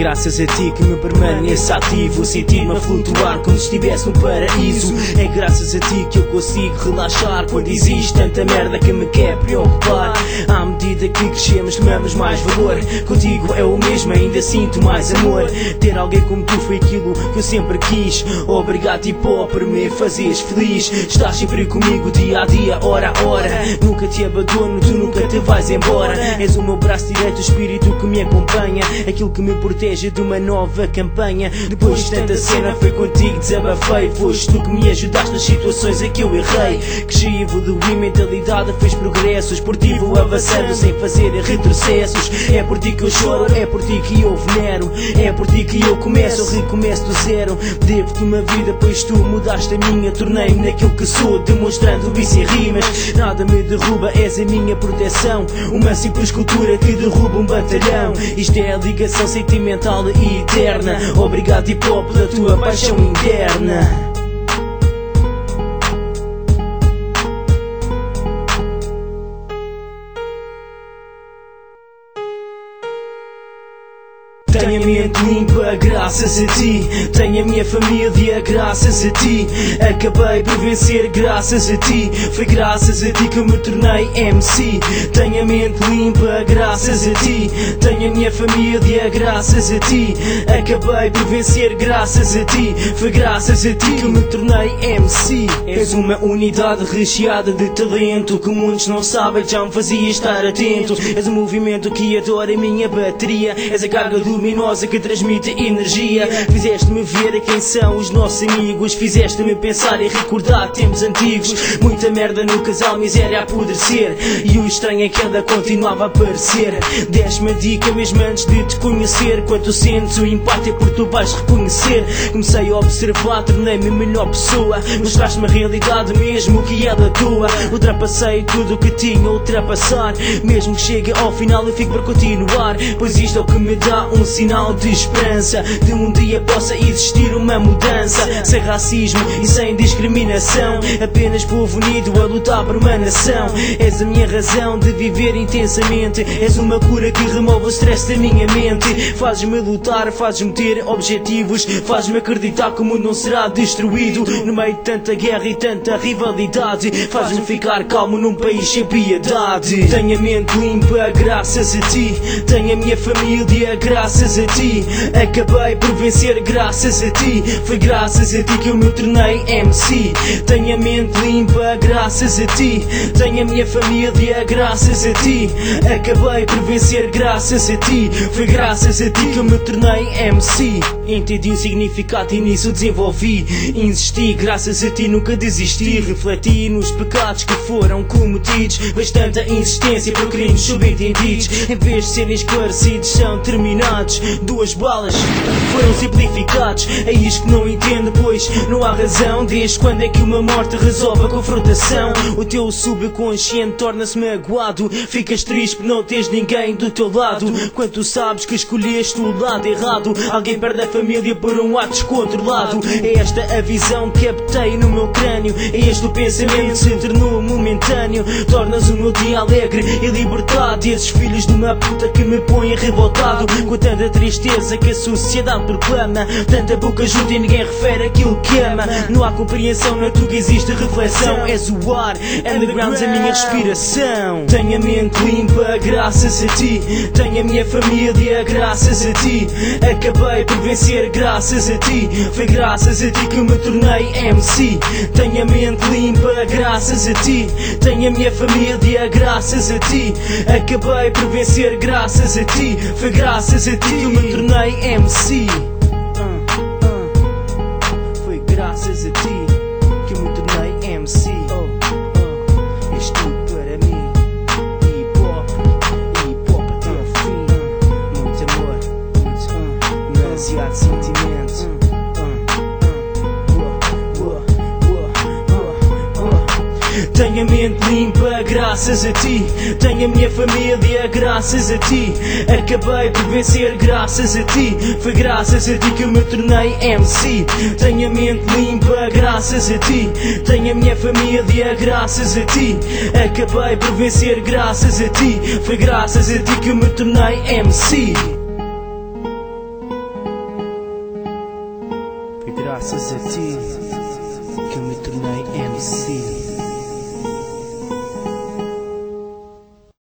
graças a ti que me permaneço ativo, sentir-me a flutuar como se estivesse no paraíso. É graças a ti que eu consigo relaxar quando existe tanta merda que me quer preocupar. À medida que crescemos tomamos mais valor, contigo é o mesmo, ainda sinto mais amor. Ter alguém como tu foi aquilo que eu sempre quis. Obrigado Hip-Hop por me fazeres feliz. Estás sempre comigo dia a dia, hora a hora. Nunca te abandono, tu nunca te vais embora. És o meu braço direito, o espírito que me acompanha, aquilo que me protege de uma nova campanha. Depois de tanta cena foi contigo desabafei. Foste tu que me ajudaste nas situações em que eu errei. Cresci, evoluí, mentalidade fez progressos. Por ti vou avançando sem fazer retrocessos. É por ti que eu choro, é por ti que eu venero. É por ti que eu começo, recomeço do zero. Devo-te uma vida, pois tu mudaste a minha. Tornei-me naquilo que sou, demonstrando isso em rimas. Nada me derruba, és a minha proteção. Uma simples escultura que derruba um batalhão. Isto é a ligação sentimental e eterna. Obrigado Hip-Hop pela tua paixão interna. Tenho a mente limpa graças a ti. Tenho a minha família graças a ti. Acabei por vencer graças a ti. Foi graças a ti que eu me tornei MC. Tenho a mente limpa graças a ti. Tenho a minha família graças a ti. Acabei por vencer graças a ti. Foi graças a ti que eu me tornei MC. És uma unidade recheada de talento que muitos não sabem, já me fazia estar atento. És um movimento que adora a minha bateria. És a carga luminosa que transmite energia. Fizeste-me ver quem são os nossos amigos. Fizeste-me pensar e recordar tempos antigos. Muita merda no casal, miséria a apodrecer. E o estranho é que ela continuava a aparecer. Deste-me a dica mesmo antes de te conhecer. Quando sentes o impacto é porque tu vais reconhecer. Comecei a observar, tornei-me a melhor pessoa. Mostraste-me a realidade mesmo que ela tua. Ultrapassei tudo o que tinha a ultrapassar. Mesmo que chegue ao final eu fico para continuar. Pois isto é o que me dá um sinal de esperança. De um dia possa existir uma mudança. Sem racismo e sem discriminação. Apenas povo unido a lutar por uma nação. És a minha razão de viver intensamente. És uma cura que remove o stress da minha mente. Fazes-me lutar, fazes-me ter objetivos. Fazes-me acreditar que o mundo não será destruído. No meio de tanta guerra e tanta rivalidade. Fazes-me ficar calmo num país sem piedade. Tenho a mente limpa graças a ti. Tenho a minha família graças a ti. Acabei por vencer graças a ti. Foi graças a ti que eu me tornei MC. Tenho a mente limpa graças a ti. Tenho a minha família graças a ti. Acabei por vencer graças a ti. Foi graças a ti que eu me tornei MC. Entendi o significado e nisso desenvolvi. Insisti, graças a ti nunca desisti. Refleti nos pecados que foram cometidos. Bastante insistência por crimes subentendidos. Em vez de serem esclarecidos são terminados. Duas balas foram simplificados. É isto que não entendo, pois não há razão. Desde quando é que uma morte resolve a confrontação? O teu subconsciente torna-se magoado. Ficas triste por não teres ninguém do teu lado. Quando tu sabes que escolheste o lado errado. Alguém perde a família por um ato descontrolado. É esta a visão que captei no meu crânio. É este o pensamento que se tornou momentâneo. Tornas o meu dia alegre e libertado. E esses filhos de uma puta que me põem revoltado. Com tanta tristeza que a sociedade proclama. Tanta boca junta e ninguém refere aquilo que ama. Não há compreensão, não é tu que existe reflexão. És o ar, underground a minha respiração. Tenho a mente limpa graças a ti. Tenho a minha família graças a ti. Acabei por vencer graças a ti. Foi graças a ti que eu me tornei MC. Tenho a mente limpa graças a ti. Tenho a minha família graças a ti. Acabei por vencer graças a ti. Foi graças a ti que eu me tornei MC. Foi graças a ti que eu me tornei MC. És tudo para mim. Hip-Hop até ao fim. Muito amor, demasiado sentimento. Tenho a mente limpa graças a ti. Tenho a minha família graças a ti. Acabei por vencer graças a ti. Foi graças a ti que eu me tornei MC. Tenho a mente limpa graças a ti. Tenho a minha família graças a ti. Acabei por vencer graças a ti. Foi graças a ti que eu me tornei MC. graças a ti que eu me tornei MC.